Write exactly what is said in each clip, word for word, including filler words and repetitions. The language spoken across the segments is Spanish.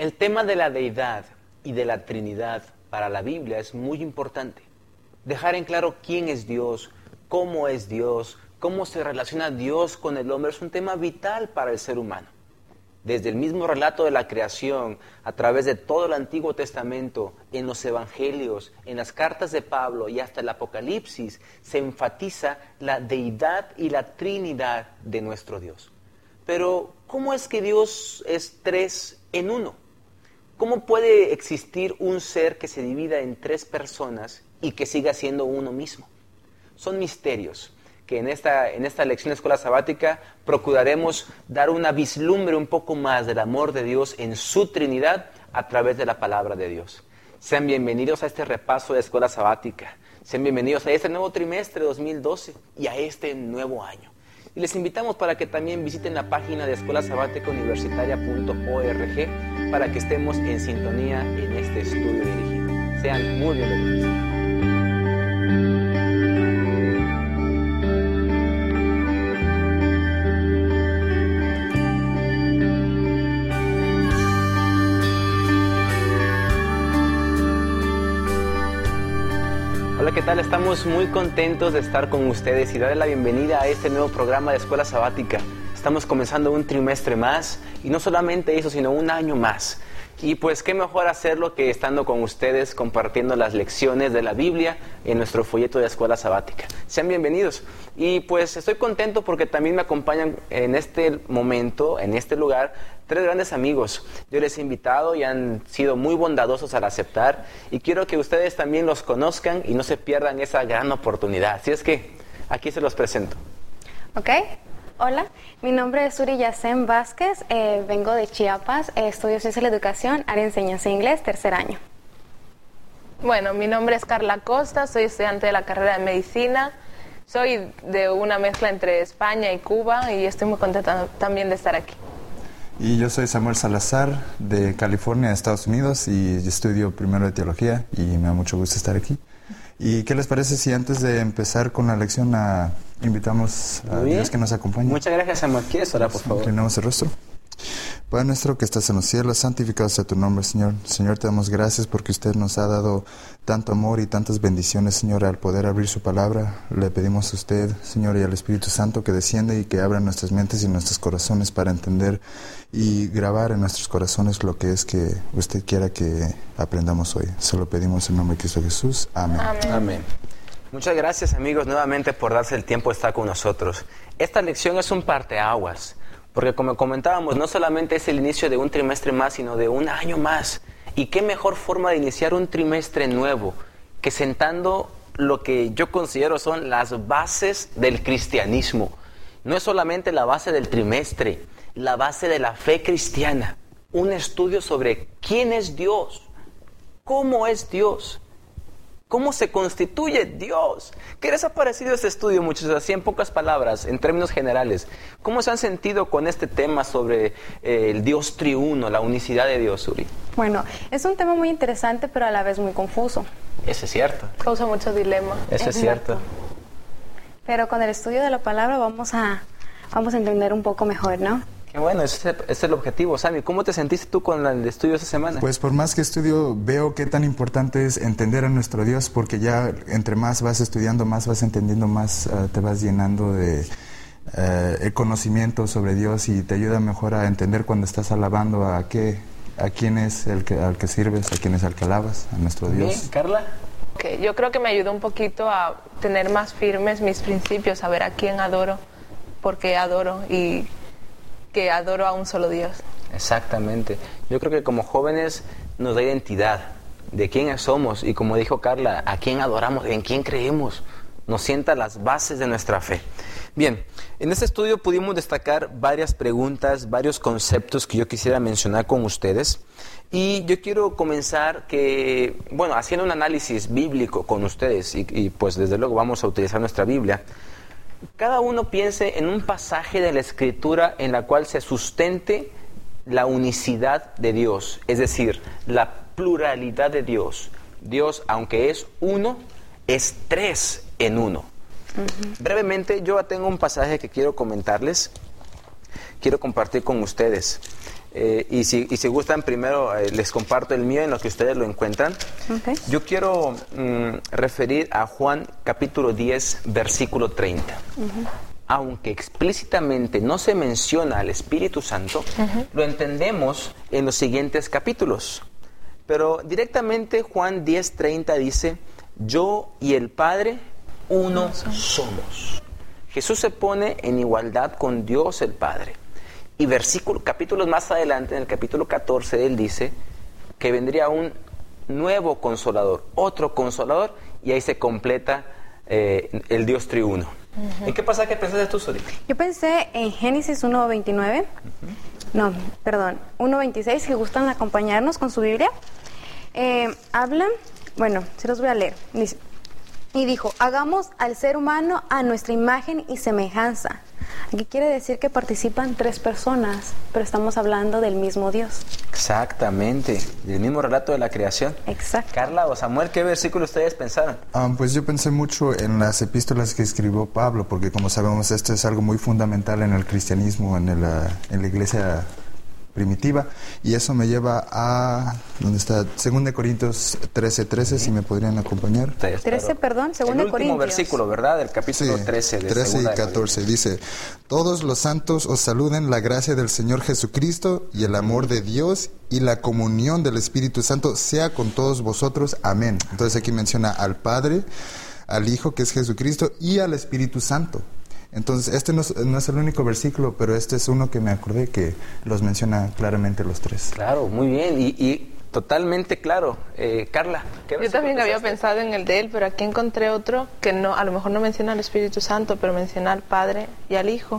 El tema de la deidad y de la Trinidad para la Biblia es muy importante. Dejar en claro quién es Dios, cómo es Dios, cómo se relaciona Dios con el hombre es un tema vital para el ser humano. Desde el mismo relato de la creación, a través de todo el Antiguo Testamento, en los Evangelios, en las cartas de Pablo y hasta el Apocalipsis, se enfatiza la deidad y la Trinidad de nuestro Dios. Pero, ¿cómo es que Dios es tres en uno? ¿Cómo puede existir un ser que se divida en tres personas y que siga siendo uno mismo? Son misterios que en esta, en esta lección de escuela sabática procuraremos dar una vislumbre un poco más del amor de Dios en su Trinidad a través de la palabra de Dios. Sean bienvenidos a este repaso de escuela sabática. Sean bienvenidos a este nuevo trimestre dos mil doce y a este nuevo año. Y les invitamos para que también visiten la página de escuela sabática universitaria punto org para que estemos en sintonía en este estudio dirigido. Sean muy bienvenidos. Hola, ¿qué tal? Estamos muy contentos de estar con ustedes y darles la bienvenida a este nuevo programa de Escuela Sabática. Estamos comenzando un trimestre más y no solamente eso, sino un año más. Y pues qué mejor hacerlo que estando con ustedes compartiendo las lecciones de la Biblia en nuestro folleto de Escuela Sabática. Sean bienvenidos. Y pues estoy contento porque también me acompañan en este momento, en este lugar, tres grandes amigos. Yo les he invitado y han sido muy bondadosos al aceptar y quiero que ustedes también los conozcan y no se pierdan esa gran oportunidad. Así es que aquí se los presento. Ok. Hola, mi nombre es Uri Yacén Vázquez, eh, vengo de Chiapas, eh, estudio Ciencia de la Educación, área de enseñanza de inglés, tercer año. Bueno, mi nombre es Carla Costa, soy estudiante de la carrera de Medicina, soy de una mezcla entre España y Cuba y estoy muy contenta también de estar aquí. Y yo soy Samuel Salazar, de California, Estados Unidos, y estudio primero de Teología y me da mucho gusto estar aquí. ¿Y qué les parece si antes de empezar con la lección a, invitamos a Dios que nos acompañe? Muchas gracias, Samuel. ¿Quieres orar, por favor? Inclinamos el rostro. Padre nuestro que estás en los cielos, santificado sea tu nombre, Señor. Señor, te damos gracias porque usted nos ha dado tanto amor y tantas bendiciones, Señor, al poder abrir su palabra. Le pedimos a usted, Señor, y al Espíritu Santo que descienda y que abra nuestras mentes y nuestros corazones para entender y grabar en nuestros corazones lo que es que usted quiera que aprendamos hoy. Se lo pedimos en nombre de Cristo Jesús. Amén. Amén. Amén. Muchas gracias, amigos, nuevamente por darse el tiempo de estar con nosotros. Esta lección es un parteaguas. Porque como comentábamos, no solamente es el inicio de un trimestre más, sino de un año más. Y qué mejor forma de iniciar un trimestre nuevo que sentando lo que yo considero son las bases del cristianismo. No es solamente la base del trimestre, la base de la fe cristiana. Un estudio sobre quién es Dios, cómo es Dios, cómo se constituye Dios. ¿Qué les ha parecido este estudio, muchachos? Así en pocas palabras, en términos generales. ¿Cómo se han sentido con este tema sobre eh, el Dios triuno, la unicidad de Dios, Uri? Bueno, es un tema muy interesante, pero a la vez muy confuso. Eso es cierto. Causa mucho dilema. Eso es cierto. Pero con el estudio de la palabra vamos a, vamos a entender un poco mejor, ¿no? Qué bueno, ese, ese es el objetivo. Sammy, ¿cómo te sentiste tú con el estudio esta semana? Pues por más que estudio, veo qué tan importante es entender a nuestro Dios, porque ya entre más vas estudiando, más vas entendiendo, más uh, te vas llenando de uh, el conocimiento sobre Dios y te ayuda mejor a entender cuando estás alabando a qué, a quién es el que, al que sirves, a quién es al que alabas, a nuestro Dios. Bien, Carla. Okay, yo creo que me ayudó un poquito a tener más firmes mis principios, saber a quién adoro, por qué adoro y que adoro a un solo Dios. Exactamente. Yo creo que como jóvenes nos da identidad de quiénes somos y como dijo Carla, a quién adoramos, en quién creemos. Nos sienta las bases de nuestra fe. Bien, en este estudio pudimos destacar varias preguntas, varios conceptos que yo quisiera mencionar con ustedes. Y yo quiero comenzar que, bueno, haciendo un análisis bíblico con ustedes y, y pues desde luego vamos a utilizar nuestra Biblia. Cada uno piense en un pasaje de la Escritura en la cual se sustente la unicidad de Dios, es decir, la pluralidad de Dios. Dios, aunque es uno, es tres en uno. Uh-huh. Brevemente, yo tengo un pasaje que quiero comentarles, quiero compartir con ustedes. eh, y, si, y si gustan, primero eh, les comparto el mío en lo que ustedes lo encuentran. Okay. Yo quiero mm, referir a Juan capítulo diez, versículo treinta. Uh-huh. Aunque explícitamente no se menciona al Espíritu Santo, uh-huh. lo entendemos en los siguientes capítulos. Pero directamente Juan diez, treinta dice, yo y el Padre uno somos. Jesús se pone en igualdad con Dios el Padre. Y versículos, capítulos más adelante, en el capítulo catorce, él dice que vendría un nuevo consolador, otro consolador, y ahí se completa eh, el Dios triuno. Uh-huh. ¿En qué pasaje pensaste tú, Suri? Yo pensé en Génesis uno veintinueve. Uh-huh. No, perdón, uno veintiséis, si gustan acompañarnos con su Biblia. Eh, habla, bueno, se los voy a leer. Dice, y dijo, hagamos al ser humano a nuestra imagen y semejanza. Aquí quiere decir que participan tres personas, pero estamos hablando del mismo Dios. Exactamente, del mismo relato de la creación. Exacto. Carla o Samuel, ¿qué versículo ustedes pensaron? Um, pues yo pensé mucho en las epístolas que escribió Pablo, porque como sabemos esto es algo muy fundamental en el cristianismo, en, el, en la iglesia primitiva, y eso me lleva a ¿dónde está? Segunda de Corintios trece, trece, sí. Si me podrían acompañar. trece, perdón, Segunda de Corintios. El último versículo, ¿verdad? Del capítulo sí, trece de trece y catorce de dice, todos los santos os saluden, la gracia del Señor Jesucristo y el amor de Dios y la comunión del Espíritu Santo sea con todos vosotros. Amén. Entonces aquí menciona al Padre, al Hijo que es Jesucristo y al Espíritu Santo. Entonces, este no es, no es el único versículo, pero este es uno que me acordé que los menciona claramente los tres. Claro, muy bien, y, y totalmente claro. Eh, Carla, ¿qué Yo también había pensado en el de él, pero aquí encontré otro que no, a lo mejor no menciona al Espíritu Santo, pero menciona al Padre y al Hijo.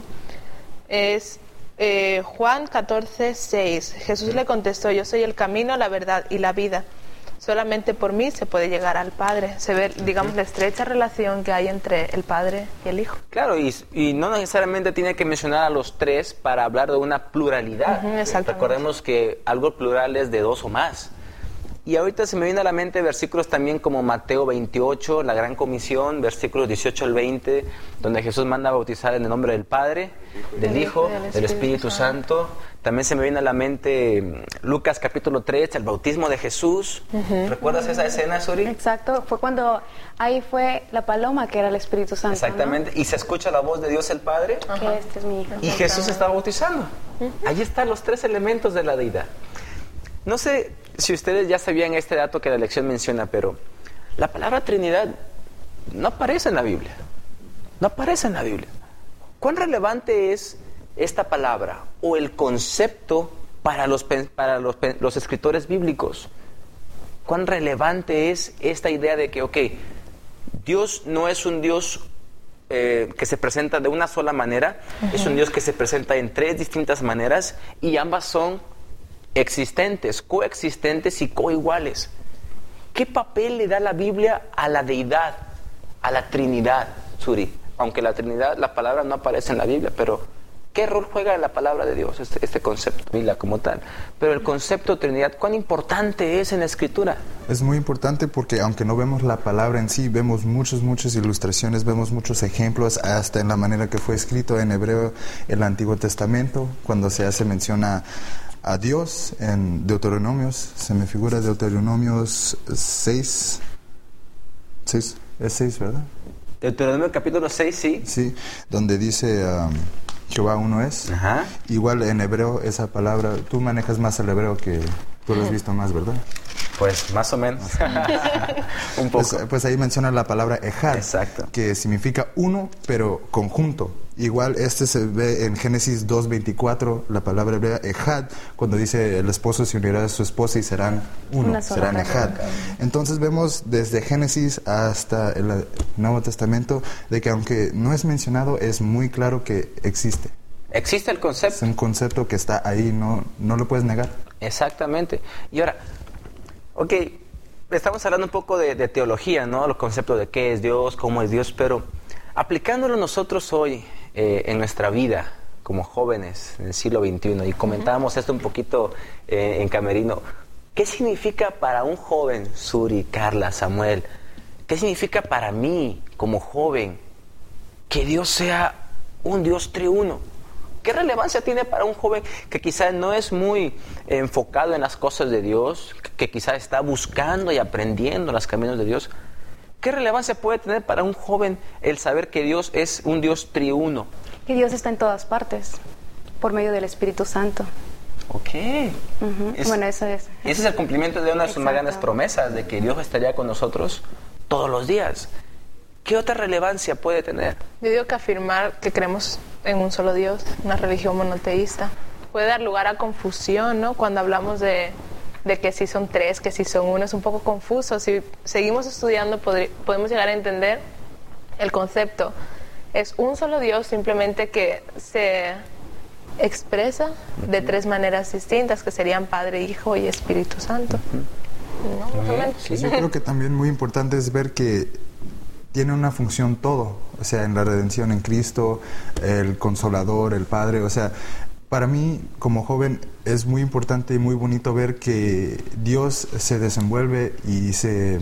Es eh, Juan catorce, seis. Jesús le contestó, yo soy el camino, la verdad y la vida. Solamente por mí se puede llegar al Padre. Se ve, digamos, la estrecha relación que hay entre el Padre y el Hijo. Claro, y, y no necesariamente tiene que mencionar a los tres para hablar de una pluralidad. Uh-huh, recordemos que algo plural es de dos o más. Y ahorita se me viene a la mente versículos también como Mateo veintiocho, la Gran Comisión, versículos dieciocho al veinte, donde Jesús manda a bautizar en el nombre del Padre, del Hijo, del Espíritu Santo. También se me viene a la mente Lucas capítulo tres, el bautismo de Jesús. Uh-huh. ¿Recuerdas uh-huh. esa escena, Suri? Exacto, fue cuando ahí fue la paloma que era el Espíritu Santo. Exactamente, ¿no? Y se escucha la voz de Dios el Padre. Uh-huh. Que este es mi hijo. Y Jesús está bautizando. Uh-huh. Ahí están los tres elementos de la deidad. No sé si ustedes ya sabían este dato que la lección menciona, pero la palabra Trinidad no aparece en la Biblia. No aparece en la Biblia. ¿Cuán relevante es esta palabra o el concepto para los, para los, los escritores bíblicos? ¿Cuán relevante es esta idea de que, ok, Dios no es un Dios eh, que se presenta de una sola manera, uh-huh. es un Dios que se presenta en tres distintas maneras y ambas son existentes, coexistentes y coiguales? ¿Qué papel le da la Biblia a la deidad, a la Trinidad, Suri? Aunque la Trinidad, la palabra no aparece en la Biblia, pero ¿qué rol juega en la palabra de Dios este, este concepto, Biblia como tal? Pero el concepto de Trinidad, ¿cuán importante es en la Escritura? Es muy importante porque aunque no vemos la palabra en sí, vemos muchas, muchas ilustraciones, vemos muchos ejemplos, hasta en la manera que fue escrito en hebreo el Antiguo Testamento, cuando se hace mención a a Dios en Deuteronomios, se me figura Deuteronomios seis, seis, es seis, ¿verdad? Deuteronomio capítulo seis, sí. Sí, donde dice um, Jehová uno es. Ajá. Igual en hebreo esa palabra, tú manejas más el hebreo que tú lo has visto más, ¿verdad? Pues más o menos. Un poco. Pues, pues ahí menciona la palabra ejad, exacto, que significa uno, pero conjunto. Igual este se ve en Génesis dos veinticuatro, la palabra hebrea ejad, cuando dice el esposo se unirá a su esposa y serán uno, serán ejad. Entonces vemos desde Génesis hasta el Nuevo Testamento de que aunque no es mencionado, es muy claro que existe. Existe el concepto. Es un concepto que está ahí, no, no lo puedes negar. Exactamente. Y ahora, ok, estamos hablando un poco de, de teología, ¿no? Los conceptos de qué es Dios, cómo es Dios, pero aplicándolo nosotros hoy eh, en nuestra vida como jóvenes en el siglo veintiuno, y comentábamos uh-huh. esto un poquito eh, en Camerino, ¿qué significa para un joven, Suri, Carla, Samuel, qué significa para mí como joven que Dios sea un Dios triuno? ¿Qué relevancia tiene para un joven que quizás no es muy enfocado en las cosas de Dios, que quizás está buscando y aprendiendo los caminos de Dios? ¿Qué relevancia puede tener para un joven el saber que Dios es un Dios triuno? Que Dios está en todas partes, por medio del Espíritu Santo. Ok. Uh-huh. Es, bueno, eso es. Ese es el cumplimiento de una de sus más grandes promesas, de que Dios estaría con nosotros todos los días. ¿Qué otra relevancia puede tener? Yo digo que afirmar que creemos en un solo Dios, una religión monoteísta, puede dar lugar a confusión, ¿no? Cuando hablamos de, de que si son tres, que si son uno, es un poco confuso. Si seguimos estudiando, podri- podemos llegar a entender el concepto. Es un solo Dios, simplemente que se expresa de tres maneras distintas, que serían Padre, Hijo y Espíritu Santo. ¿No? Más o menos. Sí, yo creo que también muy importante es ver que tiene una función todo, o sea, en la redención en Cristo, el Consolador, el Padre, o sea, para mí como joven es muy importante y muy bonito ver que Dios se desenvuelve y se,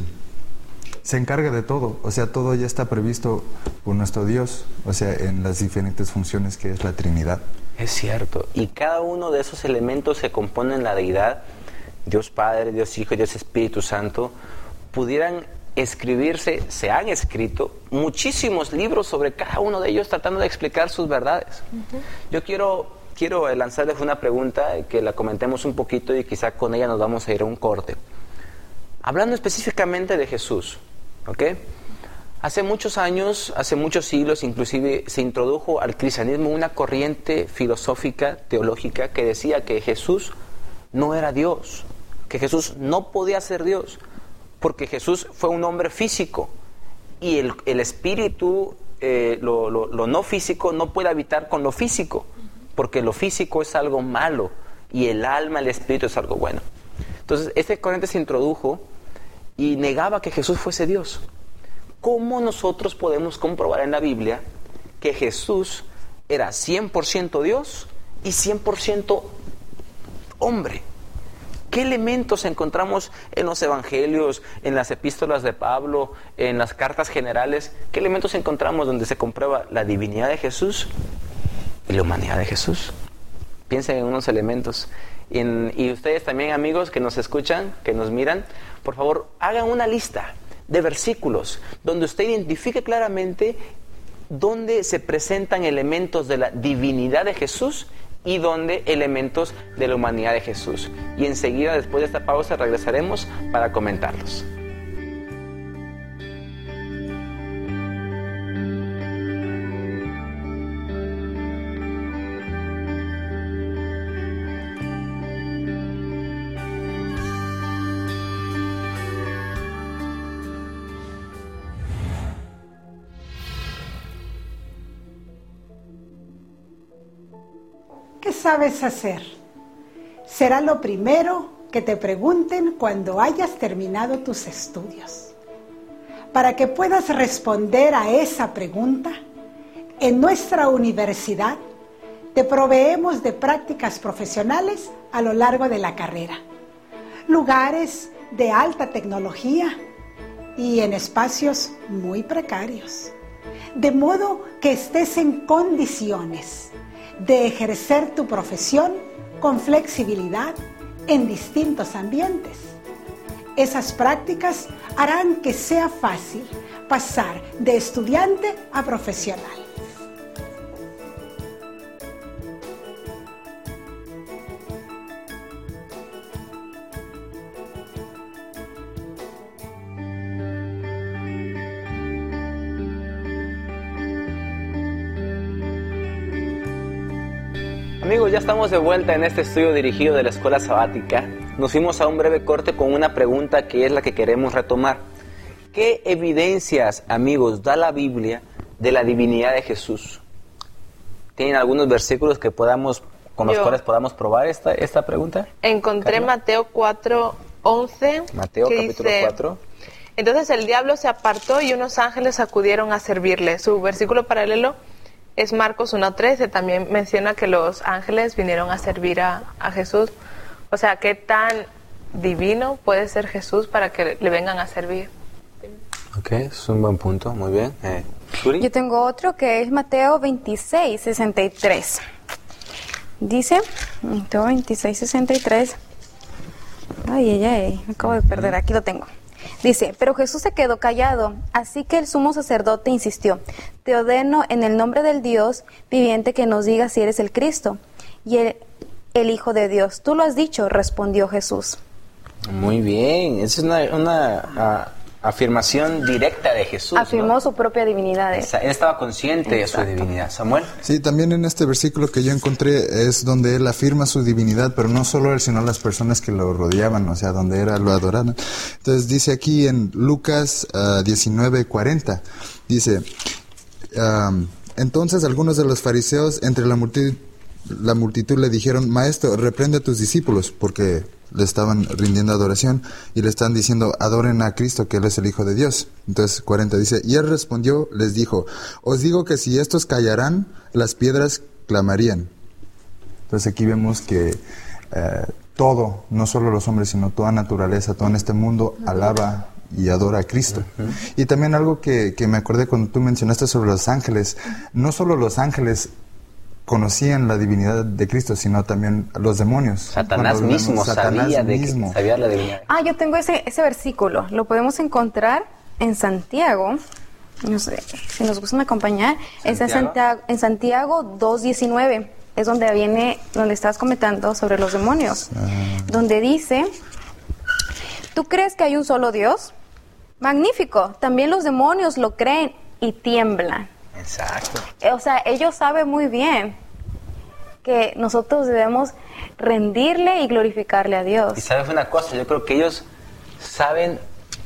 se encarga de todo, o sea, todo ya está previsto por nuestro Dios, o sea, en las diferentes funciones que es la Trinidad. Es cierto, y cada uno de esos elementos que componen la deidad, Dios Padre, Dios Hijo y Dios Espíritu Santo, pudieran escribirse, se han escrito muchísimos libros sobre cada uno de ellos tratando de explicar sus verdades. Uh-huh. Yo quiero, quiero lanzarles una pregunta que la comentemos un poquito y quizá con ella nos vamos a ir a un corte. Hablando específicamente de Jesús, ¿ok? Hace muchos años, hace muchos siglos, inclusive se introdujo al cristianismo una corriente filosófica, teológica, que decía que Jesús no era Dios, que Jesús no podía ser Dios, porque Jesús fue un hombre físico y el, el espíritu, eh, lo, lo, lo no físico, no puede habitar con lo físico, porque lo físico es algo malo y el alma, el espíritu es algo bueno. Entonces, este corriente se introdujo y negaba que Jesús fuese Dios. ¿Cómo nosotros podemos comprobar en la Biblia que Jesús era cien por ciento Dios y cien por ciento hombre? ¿Qué elementos encontramos en los evangelios, en las epístolas de Pablo, en las cartas generales? ¿Qué elementos encontramos donde se comprueba la divinidad de Jesús y la humanidad de Jesús? Piensen en unos elementos. En, y ustedes también, amigos que nos escuchan, que nos miran, por favor, hagan una lista de versículos donde usted identifique claramente dónde se presentan elementos de la divinidad de Jesús y donde elementos de la humanidad de Jesús. Y enseguida, después de esta pausa, regresaremos para comentarlos. ¿Qué sabes hacer? Será lo primero que te pregunten cuando hayas terminado tus estudios. Para que puedas responder a esa pregunta, en nuestra universidad te proveemos de prácticas profesionales a lo largo de la carrera, lugares de alta tecnología y en espacios muy precarios, de modo que estés en condiciones de ejercer tu profesión con flexibilidad en distintos ambientes. Esas prácticas harán que sea fácil pasar de estudiante a profesional. Amigos, ya estamos de vuelta en este estudio dirigido de la Escuela Sabática. Nos fuimos a un breve corte con una pregunta que es la que queremos retomar. ¿Qué evidencias, amigos, da la Biblia de la divinidad de Jesús? ¿Tienen algunos versículos que podamos, con los Yo. cuales podamos probar esta, esta pregunta? Encontré Carla. Mateo cuatro once. Mateo que capítulo dice, cuatro. Entonces el diablo se apartó y unos ángeles acudieron a servirle. Su versículo paralelo es Marcos uno trece, también menciona que los ángeles vinieron a servir a, a Jesús. O sea, ¿qué tan divino puede ser Jesús para que le vengan a servir? Ok, es un buen punto, muy bien. Eh, ¿Shuri? Yo tengo otro que es Mateo veintiséis sesenta y tres. dice, Mateo veintiséis, sesenta y tres. Ay, ay, ay, me acabo de perder, aquí lo tengo. Dice, pero Jesús se quedó callado, así que el sumo sacerdote insistió, te ordeno en el nombre del Dios viviente que nos digas si eres el Cristo y el, el Hijo de Dios. Tú lo has dicho, respondió Jesús. Muy bien, esa es una, una uh, afirmación directa de Jesús. Afirmó, ¿no?, su propia divinidad. Esa, él estaba consciente Exacto. de su divinidad. Samuel. Sí, también en este versículo que yo encontré es donde él afirma su divinidad, pero no solo él, sino las personas que lo rodeaban, o sea, donde era, lo adoraban. Entonces dice aquí en Lucas uh, diecinueve cuarenta, dice, um, entonces algunos de los fariseos entre la multitud, la multitud le dijeron, maestro, reprende a tus discípulos, porque le estaban rindiendo adoración y le están diciendo, adoren a Cristo, que Él es el Hijo de Dios. Entonces cuarenta dice, y Él respondió, les dijo, os digo que si estos callarán, las piedras clamarían. Entonces aquí vemos que eh, todo, no solo los hombres, sino toda naturaleza, todo en este mundo alaba y adora a Cristo. Uh-huh. Y también algo que, que me acordé cuando tú mencionaste sobre los ángeles, no solo los ángeles conocían la divinidad de Cristo, sino también los demonios. Satanás mismo Satanás sabía mismo. de que sabía la divinidad. Ah, yo tengo ese, ese versículo. Lo podemos encontrar en Santiago. No sé si nos gustan acompañar. Es en Santiago, en Santiago dos diecinueve. Es donde viene, donde estás comentando sobre los demonios. Ah. Donde dice, ¿tú crees que hay un solo Dios? Magnífico. También los demonios lo creen y tiemblan. Exacto. O sea, ellos saben muy bien que nosotros debemos rendirle y glorificarle a Dios. Y sabes una cosa, yo creo que ellos saben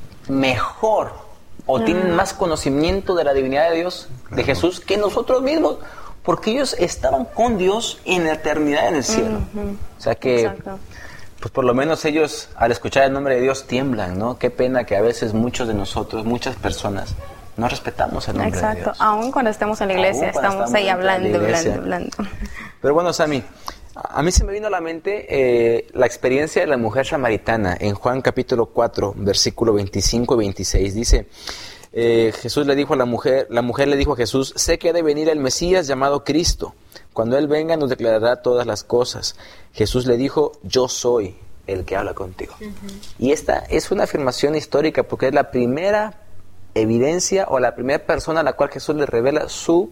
mejor o uh-huh. tienen más conocimiento de la divinidad de Dios, claro. de Jesús, que nosotros mismos, porque ellos estaban con Dios en la eternidad en el cielo. Uh-huh. O sea que, Exacto. pues por lo menos ellos al escuchar el nombre de Dios tiemblan, ¿no? Qué pena que a veces muchos de nosotros, muchas personas, no respetamos el nombre Exacto. de Dios. Aún cuando estemos en la iglesia, estamos, estamos ahí hablando, hablando, hablando. Pero bueno, Sammy, a mí se me vino a la mente eh, la experiencia de la mujer samaritana en Juan capítulo cuatro, versículo veinticinco y veintiséis. Dice, eh, Jesús le dijo a la mujer, la mujer le dijo a Jesús, sé que ha de venir el Mesías llamado Cristo. Cuando Él venga nos declarará todas las cosas. Jesús le dijo, yo soy el que habla contigo. Uh-huh. Y esta es una afirmación histórica porque es la primera evidencia o la primera persona a la cual Jesús le revela su,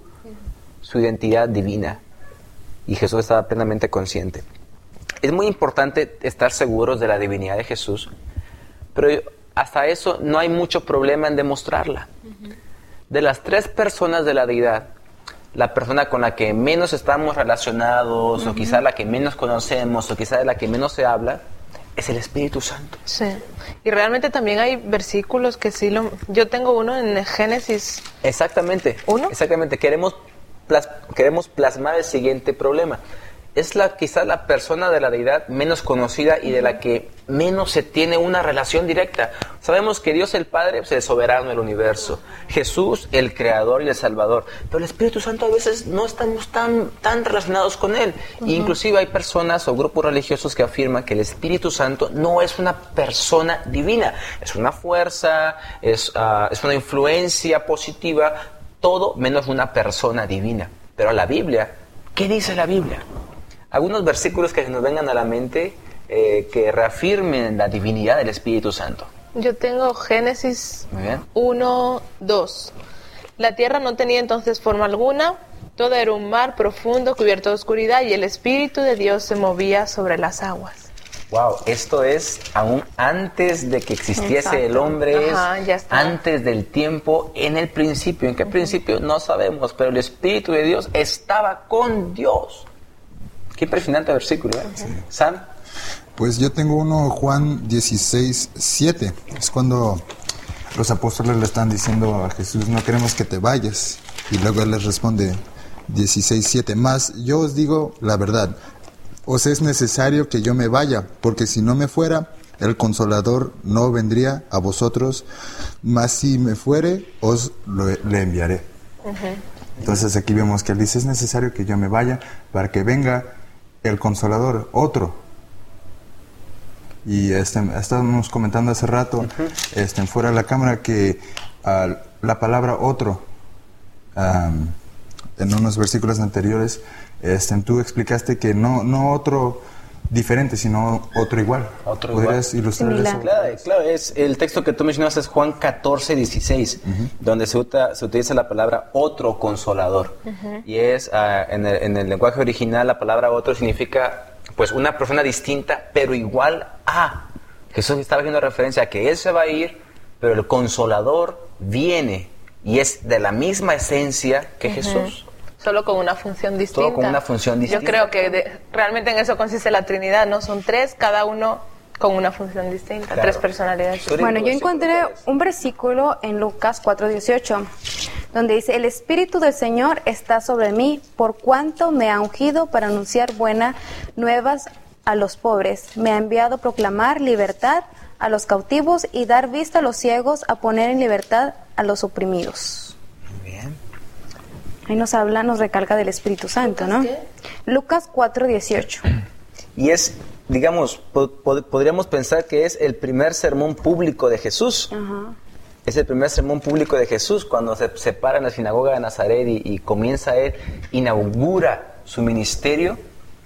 su identidad divina, y Jesús estaba plenamente consciente. Es muy importante estar seguros de la divinidad de Jesús, pero hasta eso no hay mucho problema en demostrarla. Uh-huh. De las tres personas de la deidad, la persona con la que menos estamos relacionados, uh-huh. o quizá la que menos conocemos, o quizá de la que menos se habla, es el Espíritu Santo. Sí. Y realmente también hay versículos que sí lo... Yo tengo uno en Génesis. Exactamente. ¿Uno? Exactamente. Queremos, plas... Queremos plasmar el siguiente problema. Es la quizás la persona de la deidad menos conocida y de la que menos se tiene una relación directa. Sabemos que Dios el Padre es el soberano del universo, Jesús el creador y el salvador, pero el Espíritu Santo a veces no estamos tan, tan relacionados con Él. Uh-huh. E inclusive hay personas o grupos religiosos que afirman que el Espíritu Santo no es una persona divina, es una fuerza, es, uh, es una influencia positiva, todo menos una persona divina. Pero la Biblia, ¿qué dice la Biblia? Algunos versículos que se nos vengan a la mente eh, que reafirmen la divinidad del Espíritu Santo. Yo tengo Génesis uno, dos. La tierra no tenía entonces forma alguna, todo era un mar profundo cubierto de oscuridad y el Espíritu de Dios se movía sobre las aguas. Wow, esto es aún antes de que existiese Exacto. el hombre, Ajá, es ya está. Antes del tiempo, en el principio. ¿En qué uh-huh. principio? No sabemos, pero el Espíritu de Dios estaba con Dios. Qué impresionante versículo, ¿eh? Sí. ¿Sam? Pues yo tengo uno, Juan dieciséis, siete. Es cuando los apóstoles le están diciendo a Jesús, no queremos que te vayas. Y luego Él les responde, dieciséis, siete. Mas yo os digo la verdad, os es necesario que yo me vaya, porque si no me fuera, el Consolador no vendría a vosotros, mas si me fuere, os lo, le enviaré. Uh-huh. Entonces aquí vemos que Él dice, es necesario que yo me vaya para que venga el Consolador, otro. Y este, estábamos comentando hace rato, uh-huh. este, fuera de la cámara, que uh, la palabra otro um, en unos versículos anteriores, este, tú explicaste que no, no otro diferente, sino otro igual. Otro ¿Podrías igual. ilustrar Similar. eso? Claro, claro, es, el texto que tú mencionas es Juan catorce, dieciséis, uh-huh. donde se, uta, se utiliza la palabra otro consolador. Uh-huh. Y es, uh, en, el, en el lenguaje original, la palabra otro significa, pues, una persona distinta, pero igual a. Jesús estaba haciendo referencia a que Él se va a ir, pero el consolador viene y es de la misma esencia que uh-huh. Jesús. Solo con una función distinta. Solo con una función distinta. Yo creo que de, realmente en eso consiste la Trinidad, ¿no? Son tres, cada uno con una función distinta, claro. Tres personalidades. Bueno, yo encontré un versículo en Lucas cuatro dieciocho, donde dice, el Espíritu del Señor está sobre mí, por cuanto me ha ungido para anunciar buenas nuevas a los pobres. Me ha enviado a proclamar libertad a los cautivos y dar vista a los ciegos, a poner en libertad a los oprimidos. Muy bien. Ahí nos habla, nos recalca del Espíritu Santo, ¿no? ¿Qué? Lucas cuatro dieciocho. Y es, digamos, po- po- podríamos pensar que es el primer sermón público de Jesús. Uh-huh. Es el primer sermón público de Jesús cuando se, se para en la sinagoga de Nazaret y, y comienza él, inaugura su ministerio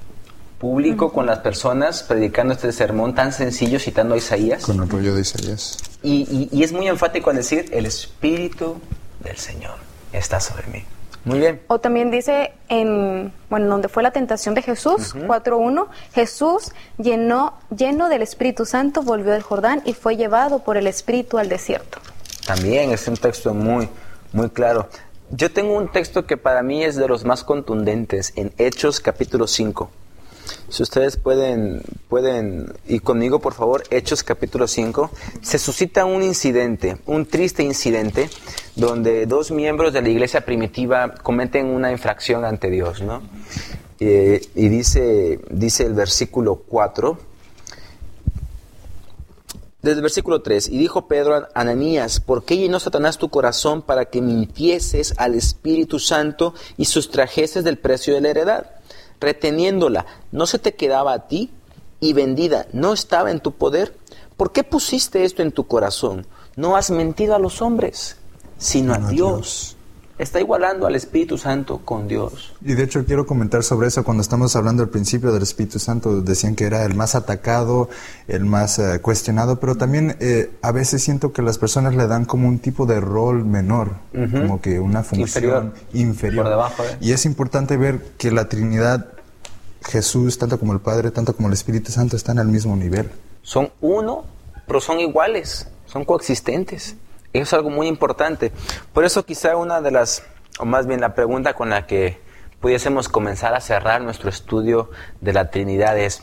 público uh-huh. con las personas, predicando este sermón tan sencillo, citando a Isaías. Con el rollo de Isaías. Y, y, y es muy enfático al decir, el Espíritu del Señor está sobre mí. Muy bien. O también dice en, bueno, donde fue la tentación de Jesús, uh-huh. cuatro uno, Jesús llenó, lleno del Espíritu Santo, volvió del Jordán y fue llevado por el Espíritu al desierto. También es un texto muy, muy claro. Yo tengo un texto que para mí es de los más contundentes en Hechos capítulo cinco. Si ustedes pueden, pueden ir conmigo, por favor, Hechos capítulo cinco. Se suscita un incidente, un triste incidente, donde dos miembros de la iglesia primitiva cometen una infracción ante Dios, ¿no? Eh, y dice, dice el versículo cuatro, desde el versículo tres, y dijo Pedro a Ananías, ¿por qué llenó Satanás tu corazón para que mintieses al Espíritu Santo y sustrajeses del precio de la heredad? Reteniéndola, ¿no se te quedaba a ti? Y vendida, ¿no estaba en tu poder? ¿Por qué pusiste esto en tu corazón? No has mentido a los hombres, sino a Dios. Dios. Está igualando al Espíritu Santo con Dios. Y de hecho quiero comentar sobre eso. Cuando estamos hablando al principio del Espíritu Santo, decían que era el más atacado, el más uh, cuestionado, pero también eh, a veces siento que las personas le dan como un tipo de rol menor, uh-huh. como que una función inferior, inferior. Por debajo, ¿eh? Y es importante ver que la Trinidad, Jesús, tanto como el Padre, tanto como el Espíritu Santo, están al mismo nivel. Son uno, pero son iguales, son coexistentes. Eso es algo muy importante. Por eso quizá una de las, o más bien la pregunta con la que pudiésemos comenzar a cerrar nuestro estudio de la Trinidad es,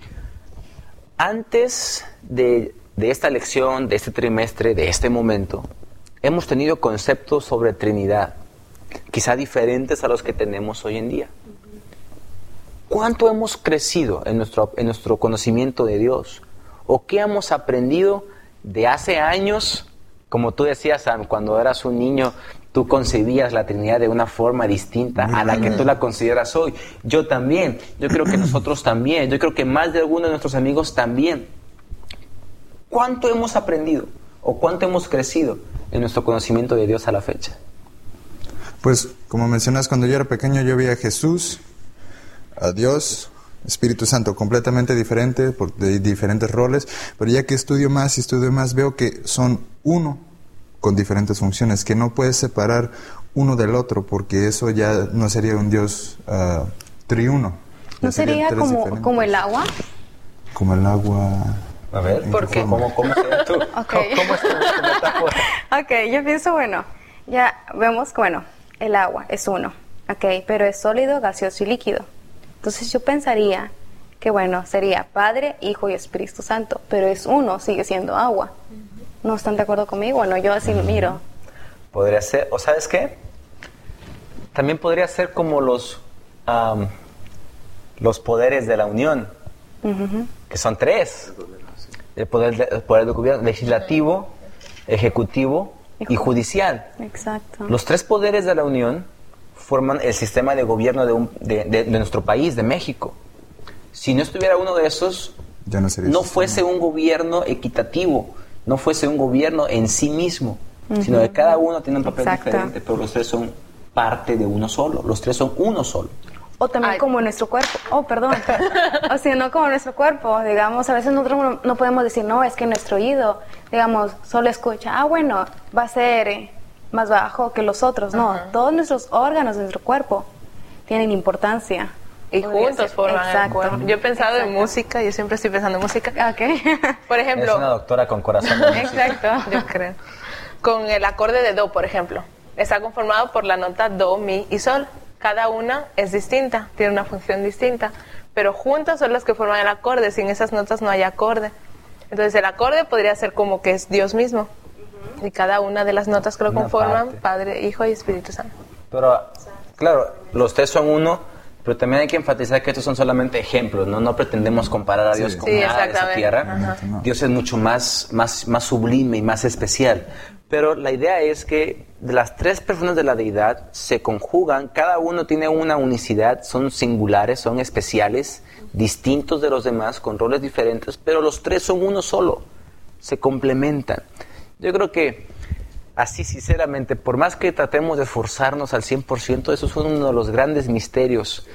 antes de, de esta lección, de este trimestre, de este momento, hemos tenido conceptos sobre Trinidad, quizá diferentes a los que tenemos hoy en día. ¿Cuánto hemos crecido en nuestro, en nuestro conocimiento de Dios? ¿O qué hemos aprendido de hace años? Como tú decías, Sam, cuando eras un niño, tú concebías la Trinidad de una forma distinta a la que tú la consideras hoy. Yo también, yo creo que nosotros también, yo creo que más de algunos de nuestros amigos también. ¿Cuánto hemos aprendido o cuánto hemos crecido en nuestro conocimiento de Dios a la fecha? Pues, como mencionas, cuando yo era pequeño yo veía a Jesús, a Dios, Espíritu Santo, completamente diferente, por de diferentes roles, pero ya que estudio más y estudio más, veo que son uno con diferentes funciones, que no puedes separar uno del otro, porque eso ya no sería un Dios uh, triuno. ¿No sería como, como el agua? Como el agua... A ver, ¿por qué? ¿Cómo, cómo sería tú? Okay. ¿Cómo, ¿Cómo es tu, tu metáfora? Ok, yo pienso, bueno, ya vemos que, bueno, el agua es uno, ok, pero es sólido, gaseoso y líquido. Entonces yo pensaría que, bueno, sería Padre, Hijo y Espíritu Santo, pero es uno, sigue siendo agua. ¿No están de acuerdo conmigo? Bueno, yo así lo miro. Podría ser, ¿o sabes qué? También podría ser como los, um, los poderes de la unión, uh-huh. que son tres. El poder, de, el poder del gobierno, legislativo, ejecutivo y judicial. Exacto. Los tres poderes de la unión forman el sistema de gobierno de, un, de, de, de nuestro país, de México. Si no estuviera uno de esos, ya no, sería no fuese un gobierno equitativo, no fuese un gobierno en sí mismo, uh-huh. sino que cada uno tiene un papel Exacto. diferente, pero los tres son parte de uno solo, los tres son uno solo. O también Ay. como nuestro cuerpo. Oh, perdón. O sea, no como nuestro cuerpo. Digamos, a veces nosotros no, no podemos decir, no, es que nuestro oído, digamos, solo escucha, ah, bueno, va a ser eh, más bajo que los otros. No, Ajá. todos nuestros órganos de nuestro cuerpo tienen importancia. Y Podría juntos ser. forman el Exacto. cuerpo. Yo he pensado en Exacto. música, yo siempre estoy pensando en música. Ok. Por Es una ejemplo, doctora con corazón de música. Exacto. yo creo. Con el acorde de do, por ejemplo, está conformado por la nota do, mi y sol. Cada una es distinta, tiene una función distinta, pero juntas son las que forman el acorde. Sin esas notas no hay acorde. Entonces el acorde podría ser como que es Dios mismo. Y cada una de las notas que lo Una conforman, parte. Padre, Hijo y Espíritu Santo. Pero, claro, los tres son uno, pero también hay que enfatizar que estos son solamente ejemplos, ¿no? No pretendemos comparar a Dios Sí. con Sí, nada de esa exactamente. tierra. Ajá. No. Dios es mucho más, más, más sublime y más especial. Pero la idea es que de las tres personas de la deidad se conjugan, cada uno tiene una unicidad, son singulares, son especiales, distintos de los demás, con roles diferentes, pero los tres son uno solo, se complementan. Yo creo que así sinceramente, por más que tratemos de esforzarnos al cien por ciento, eso es uno de los grandes misterios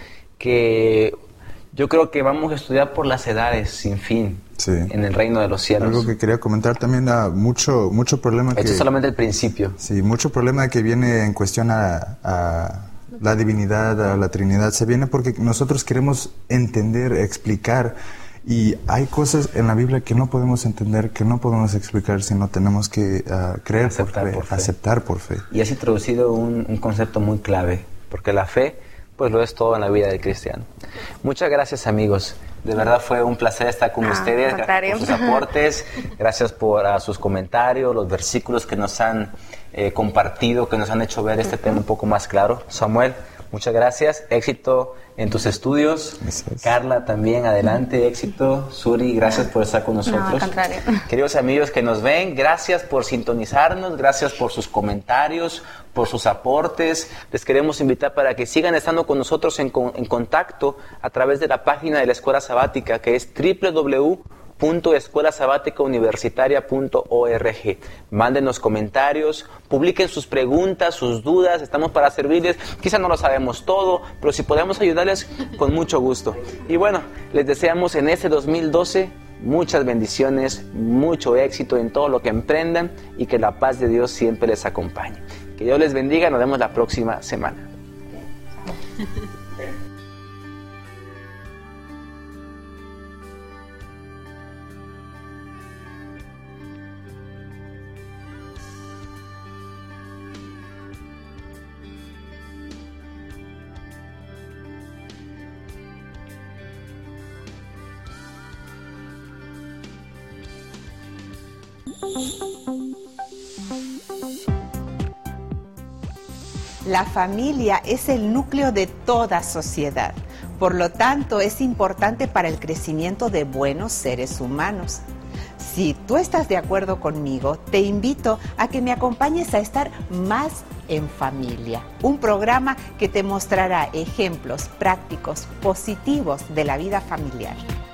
que yo creo que vamos a estudiar por las edades sin fin Sí. en el reino de los cielos. Algo que quería comentar también, ah, mucho, mucho problema que... Esto es solamente el principio. Sí, mucho problema que viene en cuestión a, a la divinidad, a la Trinidad, se viene porque nosotros queremos entender, explicar, y hay cosas en la Biblia que no podemos entender, que no podemos explicar, sino tenemos que ah, creer Aceptar por fe, por fe. aceptar por fe. Y has introducido un, un concepto muy clave, porque la fe, pues lo es todo en la vida del cristiano. Muchas gracias, amigos. De verdad fue un placer estar con Ah, ustedes. al Gracias contrario. por sus aportes, gracias por ah, sus comentarios, los versículos que nos han eh, compartido, que nos han hecho ver este tema un poco más claro. Samuel, muchas gracias. Éxito en tus estudios. Gracias. Carla, también adelante, éxito. Suri, gracias por estar con nosotros. No, al contrario. Queridos amigos que nos ven, gracias por sintonizarnos, gracias por sus comentarios, por sus aportes. Les queremos invitar para que sigan estando con nosotros en, con- en contacto a través de la página de la Escuela Sabática, que es doble u doble u doble u punto escuela sabática universitaria punto org. Mándenos comentarios, publiquen sus preguntas, sus dudas, estamos para servirles. Quizá no lo sabemos todo, pero si podemos ayudarles, con mucho gusto. Y bueno, les deseamos en este dos mil doce muchas bendiciones, mucho éxito en todo lo que emprendan y que la paz de Dios siempre les acompañe. Que Dios les bendiga, nos vemos la próxima semana. La familia es el núcleo de toda sociedad. Por lo tanto, es importante para el crecimiento de buenos seres humanos. Si tú estás de acuerdo conmigo, te invito a que me acompañes a estar más en familia. Un programa que te mostrará ejemplos prácticos, positivos de la vida familiar.